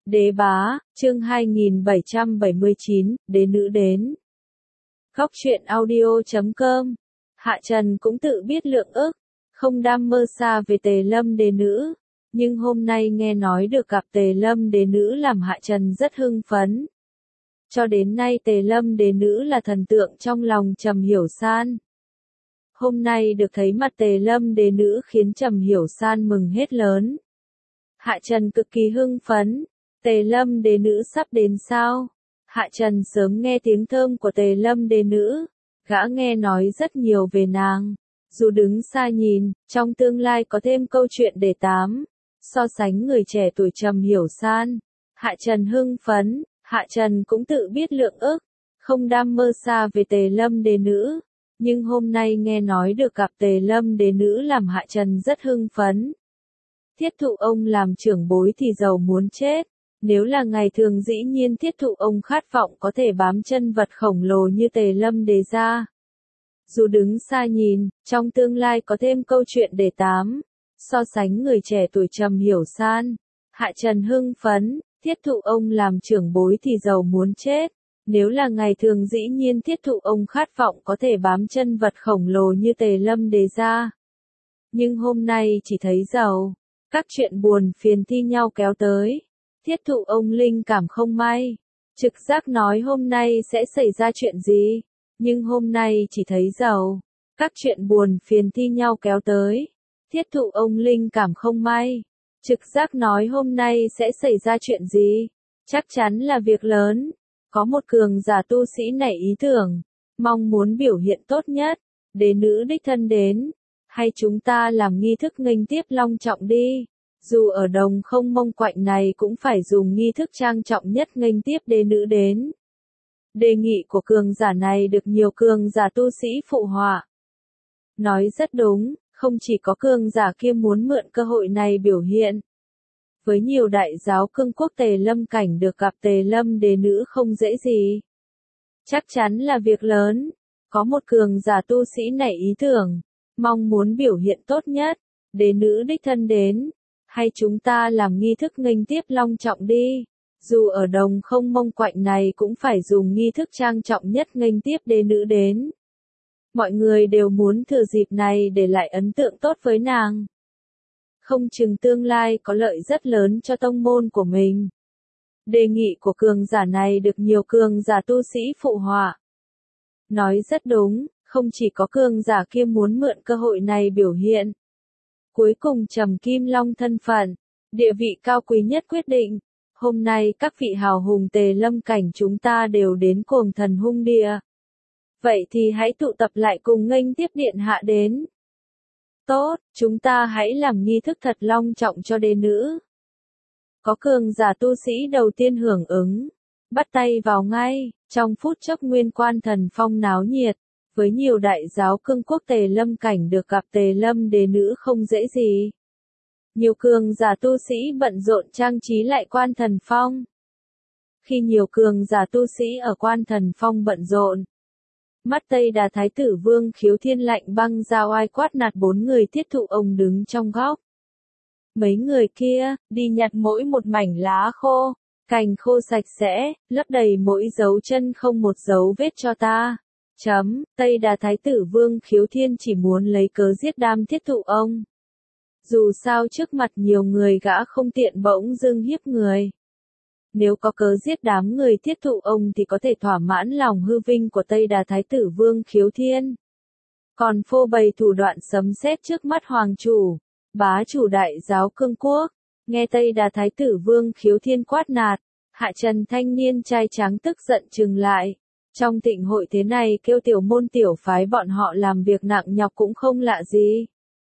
Đế bá, chương 2779, đế nữ đến. Góc truyện audio.com. Hạ Trần cũng tự biết lượng ức, không đam mơ xa về Tề Lâm đế nữ, nhưng hôm nay nghe nói được gặp Tề Lâm đế nữ làm Hạ Trần rất hưng phấn. Cho đến nay Tề Lâm đế nữ là thần tượng trong lòng Trầm Hiểu San. Hôm nay được thấy mặt Tề Lâm đế nữ khiến Trầm Hiểu San mừng hết lớn. Hạ Trần cực kỳ hưng phấn. Tề Lâm đế nữ sắp đến sao? Hạ Trần sớm nghe tiếng thơm của Tề Lâm đế nữ, gã nghe nói rất nhiều về nàng. Dù đứng xa nhìn, trong tương lai có thêm câu chuyện để tám. So sánh người trẻ tuổi Trầm Hiểu San, Hạ Trần hưng phấn. Hạ Trần cũng tự biết lượng ức, không đam mơ xa về Tề Lâm đế nữ, nhưng hôm nay nghe nói được gặp Tề Lâm đế nữ làm Hạ Trần rất hưng phấn. Thiết thụ ông làm trưởng bối thì giàu muốn chết, nếu là ngày thường dĩ nhiên thiết thụ ông khát vọng có thể bám chân vật khổng lồ như Tề Lâm đề ra. Dù đứng xa nhìn, trong tương lai có thêm câu chuyện để tám. So sánh người trẻ tuổi Trầm Hiểu San, Hạ Trần hưng phấn. Thiết thụ ông làm trưởng bối thì giàu muốn chết, nếu là ngày thường dĩ nhiên thiết thụ ông khát vọng có thể bám chân vật khổng lồ như Tề Lâm đề ra. Nhưng hôm nay chỉ thấy giàu, các chuyện buồn phiền thi nhau kéo tới. Thiết thụ ông linh cảm không may, trực giác nói hôm nay sẽ xảy ra chuyện gì, nhưng hôm nay chỉ thấy giàu, các chuyện buồn phiền thi nhau kéo tới. Thiết thụ ông linh cảm không may, trực giác nói hôm nay sẽ xảy ra chuyện gì, chắc chắn là việc lớn. Có một cường giả tu sĩ nảy ý tưởng, mong muốn biểu hiện tốt nhất, đế nữ đích thân đến, hay chúng ta làm nghi thức nghênh tiếp long trọng đi, dù ở đồng không mông quạnh này cũng phải dùng nghi thức trang trọng nhất nghênh tiếp đế nữ đến. Đề nghị của cường giả này được nhiều cường giả tu sĩ phụ họa. Nói rất đúng. Không chỉ có cường giả kia muốn mượn cơ hội này biểu hiện. Với nhiều đại giáo cương quốc Tề Lâm cảnh được gặp Tề Lâm đế nữ không dễ gì. Chắc chắn là việc lớn. Có một cường giả tu sĩ nảy ý tưởng, mong muốn biểu hiện tốt nhất, đế nữ đích thân đến, hay chúng ta làm nghi thức nghênh tiếp long trọng đi, dù ở đồng không mông quạnh này cũng phải dùng nghi thức trang trọng nhất nghênh tiếp đế nữ đến. Mọi người đều muốn thừa dịp này để lại ấn tượng tốt với nàng. Không chừng tương lai có lợi rất lớn cho tông môn của mình. Đề nghị của cường giả này được nhiều cường giả tu sĩ phụ họa. Nói rất đúng, không chỉ có cường giả kia muốn mượn cơ hội này biểu hiện. Cuối cùng Trầm Kim Long thân phận, địa vị cao quý nhất quyết định. Hôm nay các vị hào hùng Tề Lâm cảnh chúng ta đều đến Cuồng Thần Hung Địa. Vậy thì hãy tụ tập lại cùng nghênh tiếp điện hạ đến. Tốt, chúng ta hãy làm nghi thức thật long trọng cho đế nữ. Có cường giả tu sĩ đầu tiên hưởng ứng, bắt tay vào ngay, trong phút chốc nguyên quan thần phong náo nhiệt, với nhiều đại giáo cương quốc Tề Lâm cảnh được gặp Tề Lâm đế nữ không dễ gì. Nhiều cường giả tu sĩ bận rộn trang trí lại quan thần phong. Khi nhiều cường giả tu sĩ ở quan thần phong bận rộn, mắt Tây Đà Thái tử Vương Khiếu Thiên lạnh băng ra oai quát nạt bốn người thiết thụ ông đứng trong góc. Mấy người kia, đi nhặt mỗi một mảnh lá khô, cành khô sạch sẽ, lấp đầy mỗi dấu chân không một dấu vết cho ta. Tây Đà Thái tử Vương Khiếu Thiên chỉ muốn lấy cớ giết đám thiết thụ ông. Dù sao trước mặt nhiều người gã không tiện bỗng dưng hiếp người. Nếu có cớ giết đám người thiết thụ ông thì có thể thỏa mãn lòng hư vinh của Tây Đà Thái tử Vương Khiếu Thiên. Còn phô bày thủ đoạn sấm sét trước mắt hoàng chủ, bá chủ đại giáo cương quốc, nghe Tây Đà Thái tử Vương Khiếu Thiên quát nạt, Hạ Trần thanh niên trai tráng tức giận trừng lại. Trong thịnh hội thế này kêu tiểu môn tiểu phái bọn họ làm việc nặng nhọc cũng không lạ gì.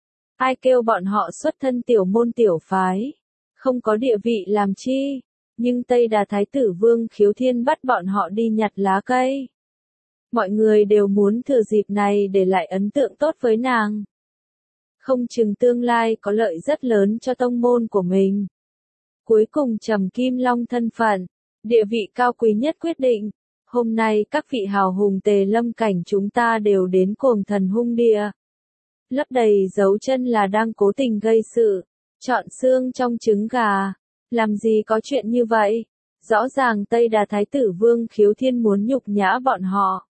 Ai kêu bọn họ xuất thân tiểu môn tiểu phái, không có địa vị làm chi. Nhưng Tây Đà Thái tử Vương Khiếu Thiên bắt bọn họ đi nhặt lá cây. Mọi người đều muốn thừa dịp này để lại ấn tượng tốt với nàng. Không chừng tương lai có lợi rất lớn cho tông môn của mình. Cuối cùng Trầm Kim Long thân phận, địa vị cao quý nhất quyết định. Hôm nay các vị hào hùng Tề Lâm cảnh chúng ta đều đến Cuồng Thần Hung Địa. Lấp đầy dấu chân là đang cố tình gây sự, chọn xương trong trứng gà. Làm gì có chuyện như vậy? Rõ ràng Tây Đà Thái tử Vương Khiếu Thiên muốn nhục nhã bọn họ.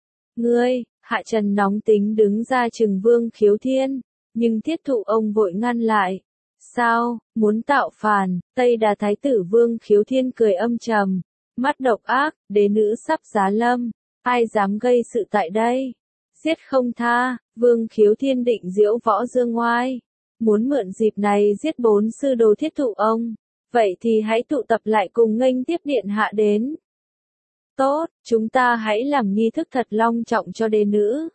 Ngươi, Hạ Trần nóng tính đứng ra trừng Vương Khiếu Thiên, nhưng Thiết Thụ ông vội ngăn lại. Sao, muốn tạo phản? Tây Đà Thái tử Vương Khiếu Thiên cười âm trầm, mắt độc ác, đế nữ sắp giá lâm, ai dám gây sự tại đây? Giết không tha. Vương Khiếu Thiên định diễu võ dương ngoai, muốn mượn dịp này giết 4 sư đồ Thiết Thụ ông. Vậy thì hãy tụ tập lại cùng nghênh tiếp điện hạ đến. Tốt, chúng ta hãy làm nghi thức thật long trọng cho đế nữ.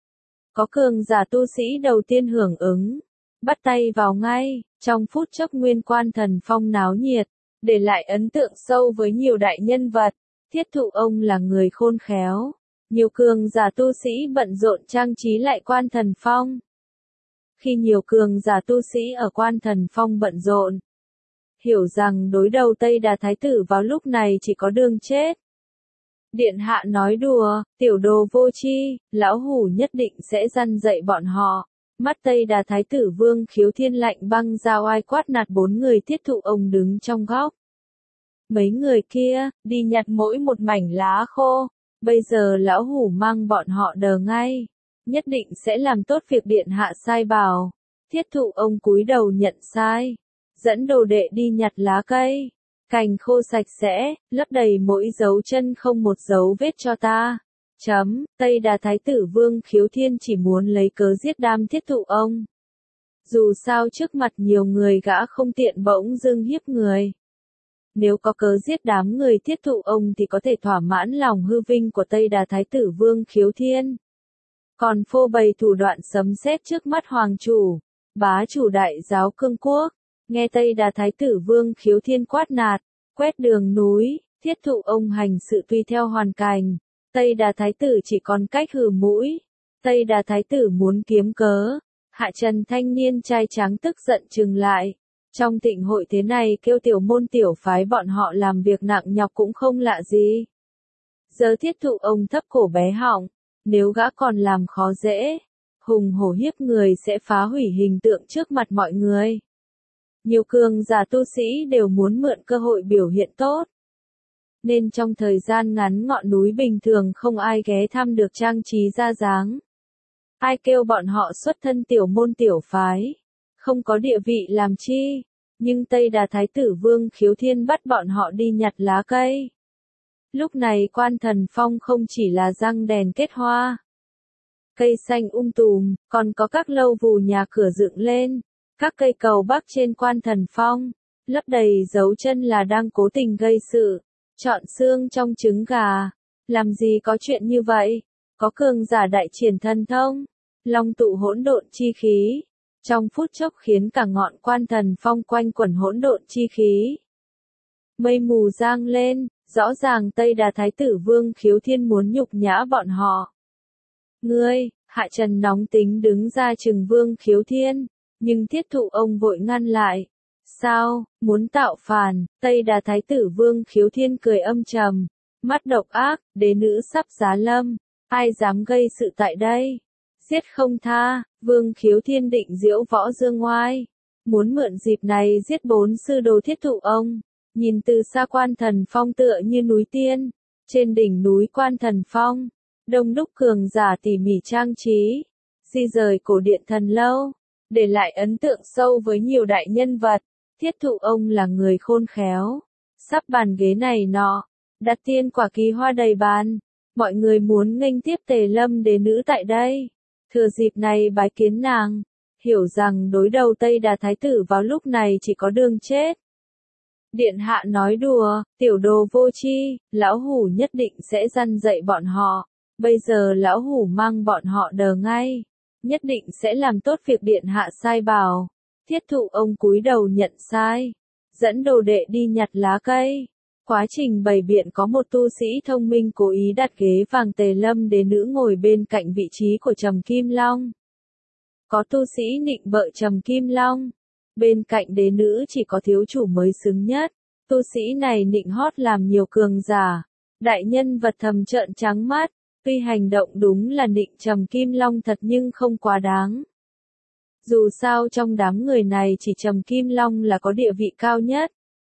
Có cường giả tu sĩ đầu tiên hưởng ứng, bắt tay vào ngay, trong phút chốc Nguyên Quan Thần Phong náo nhiệt, để lại ấn tượng sâu với nhiều đại nhân vật. Thiết Thụ ông là người khôn khéo, nhiều cường giả tu sĩ bận rộn trang trí lại Quan Thần Phong. Khi nhiều cường giả tu sĩ ở Quan Thần Phong bận rộn, hiểu rằng đối đầu Tây Đà Thái tử vào lúc này chỉ có đường chết. Điện hạ nói đùa, tiểu đồ vô tri, lão hủ nhất định sẽ răn dạy bọn họ. Mắt Tây Đà Thái tử Vương Khiếu Thiên lạnh băng ra oai quát nạt 4 người Thiết Thụ ông đứng trong góc. Mấy người kia, đi nhặt mỗi một mảnh lá khô, bây giờ lão hủ mang bọn họ đờ ngay, nhất định sẽ làm tốt việc điện hạ sai bảo. Thiết Thụ ông cúi đầu nhận sai, dẫn đồ đệ đi nhặt lá cây, cành khô sạch sẽ, lấp đầy mỗi dấu chân không một dấu vết cho ta. Tây Đà Thái tử Vương Khiếu Thiên chỉ muốn lấy cớ giết đám Thiết Thụ ông. Dù sao trước mặt nhiều người gã không tiện bỗng dưng hiếp người. Nếu có cớ giết đám người Thiết Thụ ông thì có thể thỏa mãn lòng hư vinh của Tây Đà Thái tử Vương Khiếu Thiên. Còn phô bày thủ đoạn sấm sét trước mắt hoàng chủ, bá chủ đại giáo cương quốc, nghe Tây Đà Thái tử Vương Khiếu Thiên quát nạt, quét đường núi, Thiết Thụ ông hành sự tùy theo hoàn cảnh. Tây Đà Thái tử chỉ còn cách hừ mũi. Tây Đà Thái tử muốn kiếm cớ. Hạ Trần thanh niên trai tráng tức giận trừng lại. Trong thịnh hội thế này kêu tiểu môn tiểu phái bọn họ làm việc nặng nhọc cũng không lạ gì. Giờ Thiết Thụ ông thấp cổ bé họng. Nếu gã còn làm khó dễ, hùng hổ hiếp người sẽ phá hủy hình tượng trước mặt mọi người. Nhiều cường giả tu sĩ đều muốn mượn cơ hội biểu hiện tốt. Nên trong thời gian ngắn ngọn núi bình thường không ai ghé thăm được trang trí ra dáng. Ai kêu bọn họ xuất thân tiểu môn tiểu phái, không có địa vị làm chi, nhưng Tây Đà Thái tử Vương Khiếu Thiên bắt bọn họ đi nhặt lá cây. Lúc này Quan Thần Phong không chỉ là răng đèn kết hoa, cây xanh tùm, còn có các lâu vù nhà cửa dựng lên, các cây cầu bắc trên Quan Thần Phong, lấp đầy dấu chân là đang cố tình gây sự. Chọn xương trong trứng gà. Làm gì có chuyện như vậy? Có cường giả đại triển thần thông, long tụ hỗn độn chi khí, trong phút chốc khiến cả ngọn Quan Thần Phong quanh quẩn hỗn độn chi khí. Mây mù giăng lên, rõ ràng Tây Đà Thái tử Vương Khiếu Thiên muốn nhục nhã bọn họ. Ngươi, Hạ Trần nóng tính đứng ra trừng Vương Khiếu Thiên, nhưng Thiết Thụ ông vội ngăn lại. Sao, muốn tạo phản? Tây Đà Thái tử Vương Khiếu Thiên cười âm trầm, mắt độc ác, đế nữ sắp giá lâm, ai dám gây sự tại đây? Giết không tha. Vương Khiếu Thiên định diễu võ dương ngoai, muốn mượn dịp này giết 4 sư đồ Thiết Thụ ông. Nhìn từ xa Quan Thần Phong tựa như núi tiên, trên đỉnh núi Quan Thần Phong, đông đúc cường giả tỉ mỉ trang trí, di rời cổ điện thần lâu, để lại ấn tượng sâu với nhiều đại nhân vật. Thiết Thụ ông là người khôn khéo, sắp bàn ghế này nọ, đặt tiên quả kỳ hoa đầy bàn, mọi người muốn nghênh tiếp Tề Lâm đế nữ tại đây, thừa dịp này bái kiến nàng, hiểu rằng đối đầu Tây Đà Thái tử vào lúc này chỉ có đường chết. Điện hạ nói đùa, tiểu đồ vô tri, lão hủ nhất định sẽ răn dạy bọn họ, bây giờ lão hủ mang bọn họ đờ ngay, nhất định sẽ làm tốt việc điện hạ sai bảo. Thiết Thụ ông cúi đầu nhận sai, dẫn đồ đệ đi nhặt lá cây. Quá trình bày biện có một tu sĩ thông minh cố ý đặt ghế vàng Tề Lâm đế nữ ngồi bên cạnh vị trí của Trầm Kim Long. Có tu sĩ nịnh bợ Trầm Kim Long, bên cạnh đế nữ chỉ có thiếu chủ mới xứng nhất. Tu sĩ này nịnh hót làm nhiều cường giả, đại nhân vật thầm trợn trắng mắt, tuy hành động đúng là nịnh Trầm Kim Long thật nhưng không quá đáng. Dù sao trong đám người này chỉ Trầm Kim Long là có địa vị cao nhất,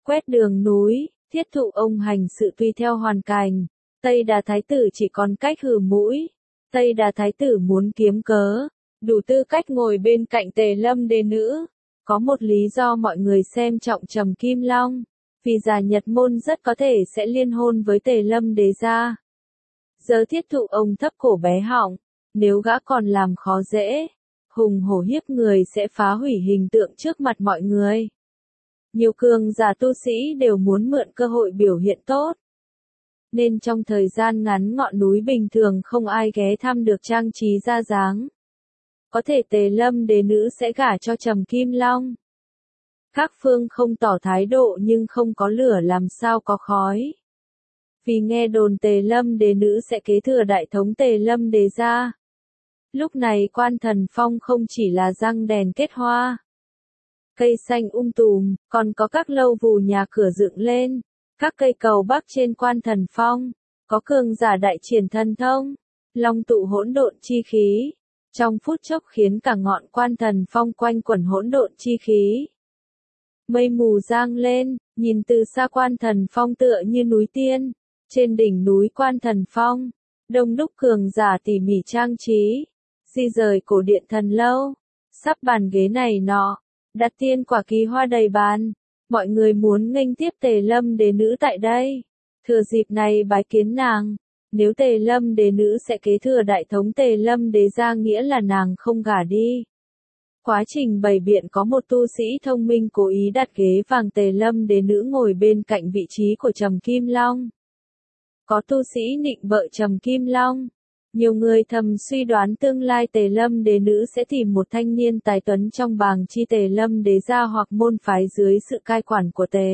quét đường núi, thiết thụ ông hành sự tùy theo hoàn cảnh. Tây Đà Thái tử chỉ còn cách hừ mũi. Tây Đà Thái tử muốn kiếm cớ, đủ tư cách ngồi bên cạnh Tề Lâm đế nữ. Có một lý do mọi người xem trọng Trầm Kim Long, vì Già Nhật Môn rất có thể sẽ liên hôn với Tề Lâm đế gia. Giờ thiết thụ ông thấp cổ bé họng, nếu gã còn làm khó dễ, hùng hổ hiếp người sẽ phá hủy hình tượng trước mặt mọi người. Nhiều cường giả tu sĩ đều muốn mượn cơ hội biểu hiện tốt. Nên trong thời gian ngắn ngọn núi bình thường không ai ghé thăm được trang trí ra dáng. Có thể Tề Lâm đế nữ sẽ gả cho Trầm Kim Long. Các phương không tỏ thái độ nhưng không có lửa làm sao có khói. Vì nghe đồn Tề Lâm đế nữ sẽ kế thừa đại thống Tề Lâm đế gia. Lúc này Quan Thần Phong không chỉ là răng đèn kết hoa, cây xanh tùm, còn có các lâu vù nhà cửa dựng lên, các cây cầu bắc trên Quan Thần Phong, có cường giả đại triển thần thông, long tụ hỗn độn chi khí, trong phút chốc khiến cả ngọn Quan Thần Phong quanh quẩn hỗn độn chi khí. Mây mù giăng lên, nhìn từ xa Quan Thần Phong tựa như núi tiên, trên đỉnh núi Quan Thần Phong, đông đúc cường giả tỉ mỉ trang trí, di rời cổ điện thần lâu, sắp bàn ghế này nọ, đặt tiên quả kỳ hoa đầy bàn, mọi người muốn nghênh tiếp Tề Lâm đế nữ tại đây, thừa dịp này bái kiến nàng, nếu Tề Lâm đế nữ sẽ kế thừa đại thống Tề Lâm đế gia nghĩa là nàng không gả đi. Quá trình bày biện có một tu sĩ thông minh cố ý đặt ghế vàng Tề Lâm đế nữ ngồi bên cạnh vị trí của Trầm Kim Long. Có tu sĩ nịnh bợ Trầm Kim Long. Nhiều người thầm suy đoán tương lai Tề Lâm đế nữ sẽ tìm một thanh niên tài tuấn trong bàng chi Tề Lâm đế gia hoặc môn phái dưới sự cai quản của Tề.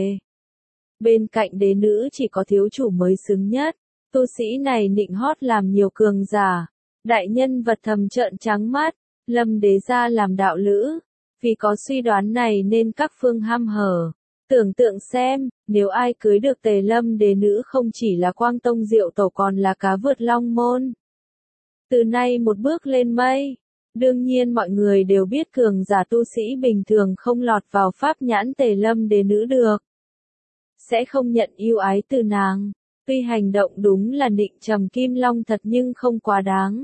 Bên cạnh đế nữ chỉ có thiếu chủ mới xứng nhất. Tu sĩ này nịnh hót làm nhiều cường giả. Đại nhân vật thầm trợn trắng mắt. Lâm đế gia làm đạo lữ. Vì có suy đoán này nên các phương ham hở. Tưởng tượng xem, nếu ai cưới được Tề Lâm đế nữ không chỉ là Quang Tông Diệu Tổ còn là cá vượt long môn. Từ nay một bước lên mây. Đương nhiên mọi người đều biết cường giả tu sĩ bình thường không lọt vào pháp nhãn Tề Lâm đế nữ được. Sẽ không nhận yêu ái từ nàng. Tuy hành động đúng là nịnh Trầm Kim Long thật nhưng không quá đáng.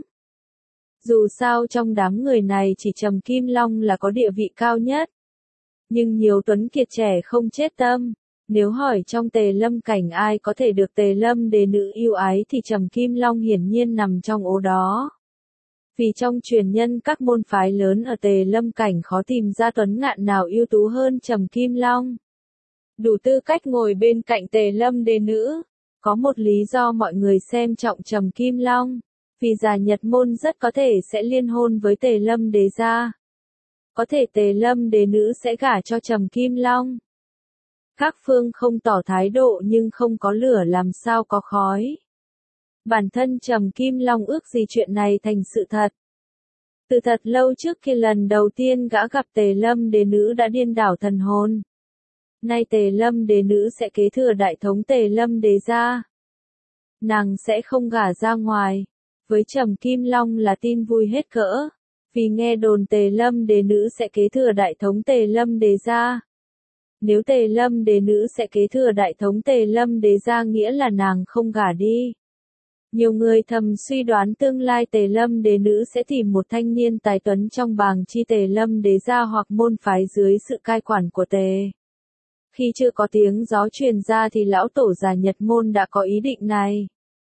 Dù sao trong đám người này chỉ Trầm Kim Long là có địa vị cao nhất. Nhưng nhiều tuấn kiệt trẻ không chết tâm. Nếu hỏi trong Tề Lâm cảnh ai có thể được Tề Lâm đế nữ yêu ái thì Trầm Kim Long hiển nhiên nằm trong ố đó. Vì trong truyền nhân các môn phái lớn ở Tề Lâm cảnh khó tìm ra tuấn ngạn nào ưu tú hơn Trầm Kim Long. Đủ tư cách ngồi bên cạnh Tề Lâm đế nữ. Có một lý do mọi người xem trọng Trầm Kim Long. Vì Già Nhật Môn rất có thể sẽ liên hôn với Tề Lâm đế gia. Có thể Tề Lâm đế nữ sẽ gả cho Trầm Kim Long. Các phương không tỏ thái độ nhưng không có lửa làm sao có khói. Bản thân Trầm Kim Long ước gì chuyện này thành sự thật. Từ thật lâu trước khi lần đầu tiên gã gặp Tề Lâm đế nữ đã điên đảo thần hồn. Nay Tề Lâm đế nữ sẽ kế thừa đại thống Tề Lâm đế gia. Nàng sẽ không gả ra ngoài. Với Trầm Kim Long là tin vui hết cỡ. Vì nghe đồn Tề Lâm đế nữ sẽ kế thừa đại thống Tề Lâm đế gia. Nếu Tề Lâm đế nữ sẽ kế thừa đại thống Tề Lâm đế gia nghĩa là nàng không gả đi. Nhiều người thầm suy đoán tương lai Tề Lâm đế nữ sẽ tìm một thanh niên tài tuấn trong bàng chi Tề Lâm đế gia hoặc môn phái dưới sự cai quản của Tề. Khi chưa có tiếng gió truyền ra thì lão tổ Già Nhật Môn đã có ý định này.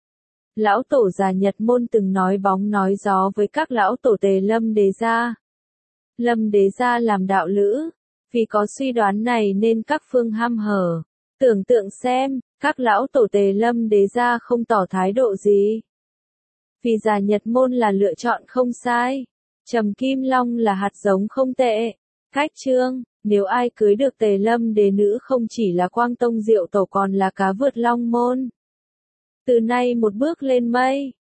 Lão tổ Già Nhật Môn từng nói bóng nói gió với các lão tổ Tề Lâm đế gia. Lâm đế gia làm đạo lữ. Vì có suy đoán này nên các phương ham hở. Tưởng tượng xem, các lão tổ Tề Lâm đế gia không tỏ thái độ gì. Vì Già Nhật Môn là lựa chọn không sai. Trầm Kim Long là hạt giống không tệ. Khách trương, nếu ai cưới được Tề Lâm đế nữ không chỉ là Quang Tông Diệu Tổ còn là cá vượt long môn. Từ nay một bước lên mây.